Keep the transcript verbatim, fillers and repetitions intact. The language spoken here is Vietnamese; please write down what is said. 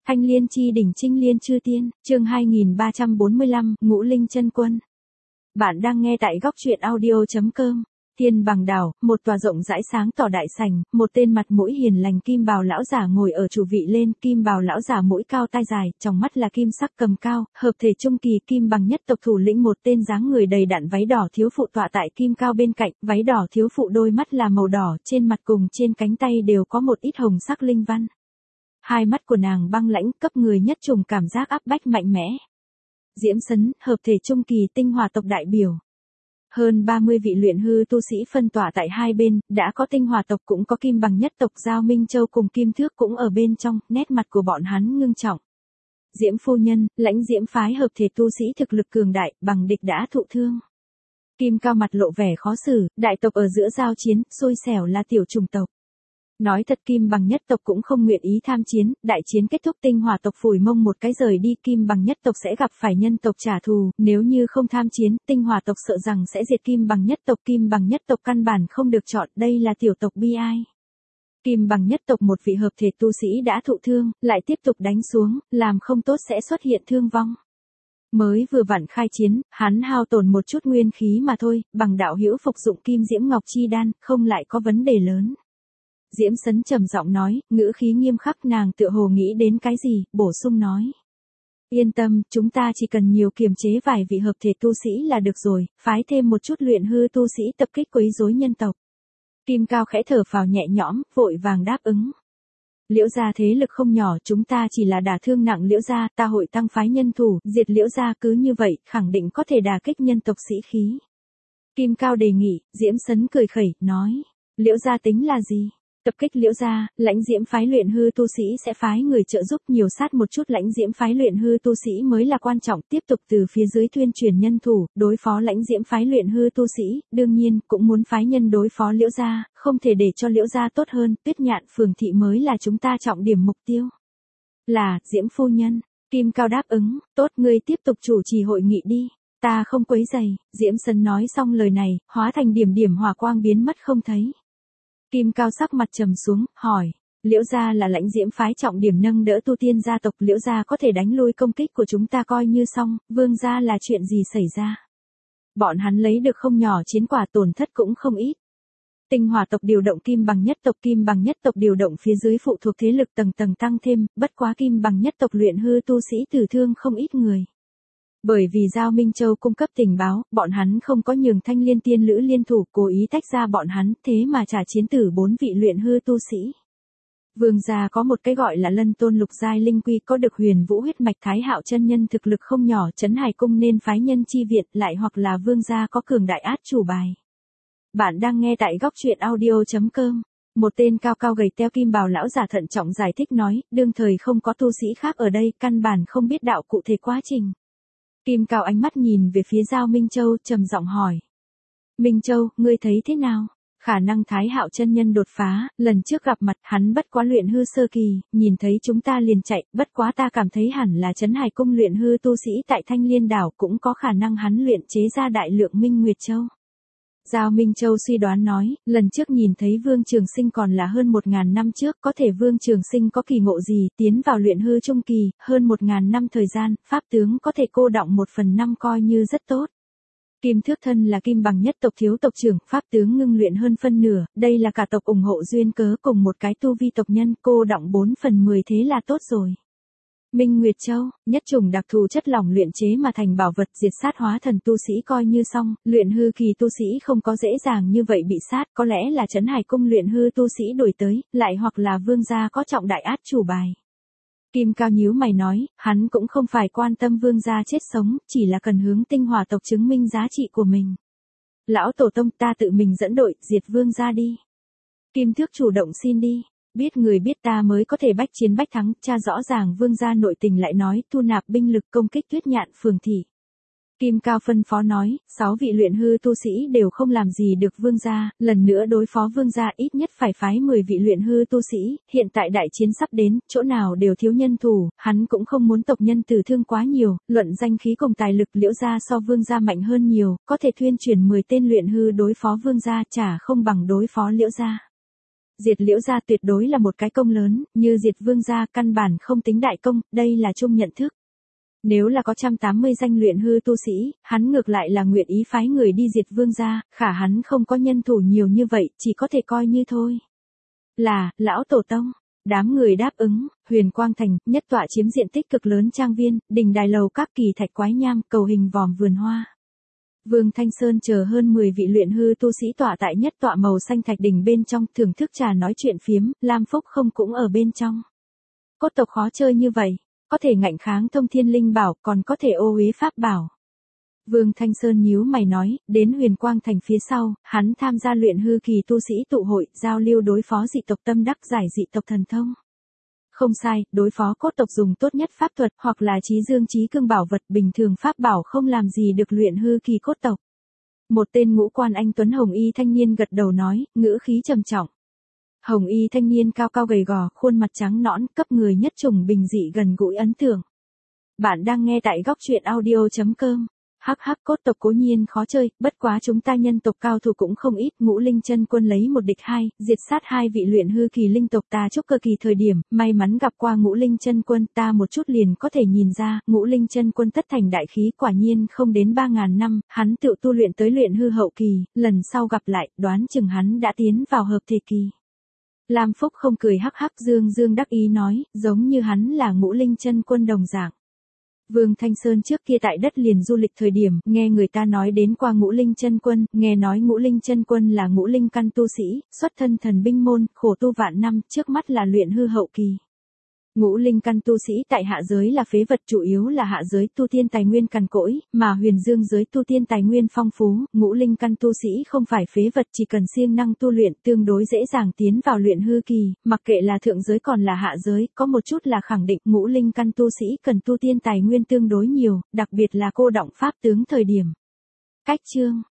Thanh Liên chi đỉnh Trinh Liên chư tiên, chương hai nghìn ba trăm bốn mươi lăm, Ngũ Linh chân quân. Bạn đang nghe tại góc truyện audio chấm com. Thiên Bằng Đảo, một tòa rộng rãi sáng tỏ đại sảnh, một tên mặt mũi hiền lành kim bào lão giả ngồi ở chủ vị lên, kim bào lão giả mũi cao tai dài, trong mắt là kim sắc cầm cao, hợp thể trung kỳ kim bằng nhất tộc thủ lĩnh một tên dáng người đầy đặn váy đỏ thiếu phụ tọa tại kim cao bên cạnh, váy đỏ thiếu phụ đôi mắt là màu đỏ, trên mặt cùng trên cánh tay đều có một ít hồng sắc linh văn. Hai mắt của nàng băng lãnh, cấp người nhất trùng cảm giác áp bách mạnh mẽ. Diễm Sấn, hợp thể trung kỳ tinh hòa tộc đại biểu. Hơn ba mươi vị luyện hư tu sĩ phân tỏa tại hai bên, đã có tinh hòa tộc cũng có kim bằng nhất tộc Giao Minh Châu cùng Kim Thước cũng ở bên trong, nét mặt của bọn hắn ngưng trọng. Diễm phu nhân, lãnh Diễm phái hợp thể tu sĩ thực lực cường đại, bằng địch đã thụ thương. Kim Cao mặt lộ vẻ khó xử, đại tộc ở giữa giao chiến, xui xẻo là tiểu trùng tộc. Nói thật kim bằng nhất tộc cũng không nguyện ý tham chiến, đại chiến kết thúc tinh hòa tộc phủi mông một cái rời đi, kim bằng nhất tộc sẽ gặp phải nhân tộc trả thù, nếu như không tham chiến, tinh hòa tộc sợ rằng sẽ diệt kim bằng nhất tộc, kim bằng nhất tộc căn bản không được chọn, đây là tiểu tộc bi ai. Kim bằng nhất tộc một vị hợp thể tu sĩ đã thụ thương, lại tiếp tục đánh xuống, làm không tốt sẽ xuất hiện thương vong. Mới vừa vặn khai chiến, hắn hao tổn một chút nguyên khí mà thôi, bằng đạo hữu phục dụng kim diễm ngọc chi đan, không lại có vấn đề lớn. Diễm Sấn trầm giọng nói, ngữ khí nghiêm khắc, nàng tựa hồ nghĩ đến cái gì, bổ sung nói. Yên tâm, chúng ta chỉ cần nhiều kiềm chế vài vị hợp thể tu sĩ là được rồi, phái thêm một chút luyện hư tu sĩ tập kích quấy rối nhân tộc. Kim Cao khẽ thở phào nhẹ nhõm, vội vàng đáp ứng. Liễu gia thế lực không nhỏ, chúng ta chỉ là đả thương nặng Liễu gia, ta hội tăng phái nhân thủ, diệt Liễu gia, cứ như vậy, khẳng định có thể đả kích nhân tộc sĩ khí. Kim Cao đề nghị, Diễm Sấn cười khẩy, nói. Liễu gia tính là gì? Tập kích Liễu gia, lãnh Diễm phái luyện hư tu sĩ sẽ phái người trợ giúp nhiều sát một chút, lãnh Diễm phái luyện hư tu sĩ mới là quan trọng, tiếp tục từ phía dưới tuyên truyền nhân thủ, đối phó lãnh Diễm phái luyện hư tu sĩ, đương nhiên, cũng muốn phái nhân đối phó Liễu gia, không thể để cho Liễu gia tốt hơn, Tuyết Nhạn phường thị mới là chúng ta trọng điểm mục tiêu. Là, Diễm phu nhân, Kim Cao đáp ứng, tốt, ngươi tiếp tục chủ trì hội nghị đi, ta không quấy rầy. Diễm Sấn nói xong lời này, hóa thành điểm điểm hỏa quang biến mất không thấy. Kim Cao sắc mặt trầm xuống, hỏi, Liễu gia là lãnh Diễm phái trọng điểm nâng đỡ tu tiên gia tộc, Liễu gia có thể đánh lui công kích của chúng ta coi như xong, Vương gia là chuyện gì xảy ra? Bọn hắn lấy được không nhỏ chiến quả, tổn thất cũng không ít. Tinh hòa tộc điều động kim bằng nhất tộc, kim bằng nhất tộc điều động phía dưới phụ thuộc thế lực tầng tầng tăng thêm, bất quá kim bằng nhất tộc luyện hư tu sĩ tử thương không ít người. Bởi vì Giao Minh Châu cung cấp tình báo, bọn hắn không có nhường Thanh Liên tiên lữ liên thủ, cố ý tách ra bọn hắn, thế mà trả chiến tử bốn vị luyện hư tu sĩ. Vương gia có một cái gọi là Lân Tôn lục giai linh quy, có được huyền vũ huyết mạch, Thái Hạo chân nhân thực lực không nhỏ, Trấn Hải cung nên phái nhân chi viện, lại hoặc là vương gia có cường đại át chủ bài. Bạn đang nghe tại góc truyện audio chấm com. Một tên cao cao gầy teo kim bào lão giả thận trọng giải thích nói, đương thời không có tu sĩ khác ở đây, căn bản không biết đạo cụ thể quá trình. Kim Cao ánh mắt nhìn về phía Giao Minh Châu, trầm giọng hỏi. Minh Châu, ngươi thấy thế nào? Khả năng Thái Hạo chân nhân đột phá, lần trước gặp mặt hắn bất quá luyện hư sơ kỳ, nhìn thấy chúng ta liền chạy, bất quá ta cảm thấy hẳn là Trấn Hải cung luyện hư tu sĩ tại Thanh Liên đảo, cũng có khả năng hắn luyện chế ra đại lượng Minh Nguyệt Châu. Giao Minh Châu suy đoán nói, lần trước nhìn thấy Vương Trường Sinh còn là hơn một ngàn năm trước, có thể Vương Trường Sinh có kỳ ngộ gì, tiến vào luyện hư trung kỳ, hơn một ngàn năm thời gian, pháp tướng có thể cô đọng một phần năm coi như rất tốt. Kim Thước thân là kim bằng nhất tộc thiếu tộc trưởng, pháp tướng ngưng luyện hơn phân nửa, đây là cả tộc ủng hộ duyên cớ, cùng một cái tu vi tộc nhân, cô đọng bốn phần mười thế là tốt rồi. Minh Nguyệt Châu, nhất trùng đặc thù chất lỏng luyện chế mà thành bảo vật, diệt sát hóa thần tu sĩ coi như xong, luyện hư kỳ tu sĩ không có dễ dàng như vậy bị sát, có lẽ là Trấn Hải cung luyện hư tu sĩ đuổi tới, lại hoặc là vương gia có trọng đại át chủ bài. Kim Cao nhíu mày nói, hắn cũng không phải quan tâm vương gia chết sống, chỉ là cần hướng tinh hòa tộc chứng minh giá trị của mình. Lão tổ tông, ta tự mình dẫn đội, diệt vương gia đi. Kim Thước chủ động xin đi. Biết người biết ta mới có thể bách chiến bách thắng, cha rõ ràng vương gia nội tình lại nói, thu nạp binh lực công kích Tuyết Nhạn phường thị. Kim Cao phân phó nói, sáu vị luyện hư tu sĩ đều không làm gì được vương gia, lần nữa đối phó vương gia ít nhất phải phái mười vị luyện hư tu sĩ, hiện tại đại chiến sắp đến, chỗ nào đều thiếu nhân thủ, hắn cũng không muốn tộc nhân tử thương quá nhiều, luận danh khí cùng tài lực Liễu gia so vương gia mạnh hơn nhiều, có thể thuyên chuyển mười tên luyện hư đối phó vương gia, chả không bằng đối phó Liễu gia. Diệt Liễu gia tuyệt đối là một cái công lớn, như diệt Vương gia căn bản không tính đại công, đây là chung nhận thức. Nếu là có một trăm tám mươi danh luyện hư tu sĩ, hắn ngược lại là nguyện ý phái người đi diệt Vương gia, khả hắn không có nhân thủ nhiều như vậy, chỉ có thể coi như thôi. Là, lão tổ tông. Đám người đáp ứng, Huyền Quang Thành, nhất tọa chiếm diện tích cực lớn trang viên, đình đài lầu các kỳ thạch quái nham, cầu hình vòm vườn hoa. Vương Thanh Sơn chờ hơn mười vị luyện hư tu sĩ tọa tại nhất tọa màu xanh thạch đỉnh bên trong, thưởng thức trà nói chuyện phiếm, Lam Phúc không cũng ở bên trong. Cốt tộc khó chơi như vậy, có thể ngạnh kháng thông thiên linh bảo, còn có thể ô uế pháp bảo. Vương Thanh Sơn nhíu mày nói, đến Huyền Quang Thành phía sau, hắn tham gia luyện hư kỳ tu sĩ tụ hội, giao lưu đối phó dị tộc tâm đắc giải dị tộc thần thông. Không sai, đối phó cốt tộc dùng tốt nhất pháp thuật, hoặc là trí dương trí cương bảo vật, bình thường pháp bảo không làm gì được luyện hư kỳ cốt tộc. Một tên ngũ quan anh tuấn hồng y thanh niên gật đầu nói, ngữ khí trầm trọng. Hồng y thanh niên cao cao gầy gò, khuôn mặt trắng nõn, cấp người nhất trùng bình dị gần gũi ấn tượng. Bạn đang nghe tại góc truyện audio chấm com. Hắc hắc, cốt tộc cố nhiên khó chơi, bất quá chúng ta nhân tộc cao thủ cũng không ít, Ngũ Linh chân quân lấy một địch hai, diệt sát hai vị luyện hư kỳ linh tộc ta chúc cơ kỳ thời điểm, may mắn gặp qua Ngũ Linh chân quân, ta một chút liền có thể nhìn ra, Ngũ Linh chân quân tất thành đại khí quả nhiên không đến ba ngàn năm, hắn tự tu luyện tới luyện hư hậu kỳ, lần sau gặp lại, đoán chừng hắn đã tiến vào hợp thể kỳ. Lam Phúc không cười hắc hắc, dương dương đắc ý nói, giống như hắn là Ngũ Linh chân quân đồng dạng. Vương Thanh Sơn trước kia tại đất liền du lịch thời điểm, nghe người ta nói đến qua Ngũ Linh chân quân, nghe nói Ngũ Linh chân quân là ngũ linh căn tu sĩ, xuất thân thần binh môn, khổ tu vạn năm, trước mắt là luyện hư hậu kỳ. Ngũ linh căn tu sĩ tại hạ giới là phế vật, chủ yếu là hạ giới tu tiên tài nguyên cằn cỗi, mà huyền dương giới tu tiên tài nguyên phong phú, ngũ linh căn tu sĩ không phải phế vật, chỉ cần siêng năng tu luyện tương đối dễ dàng tiến vào luyện hư kỳ, mặc kệ là thượng giới còn là hạ giới, có một chút là khẳng định ngũ linh căn tu sĩ cần tu tiên tài nguyên tương đối nhiều, đặc biệt là cô động pháp tướng thời điểm. Cách chương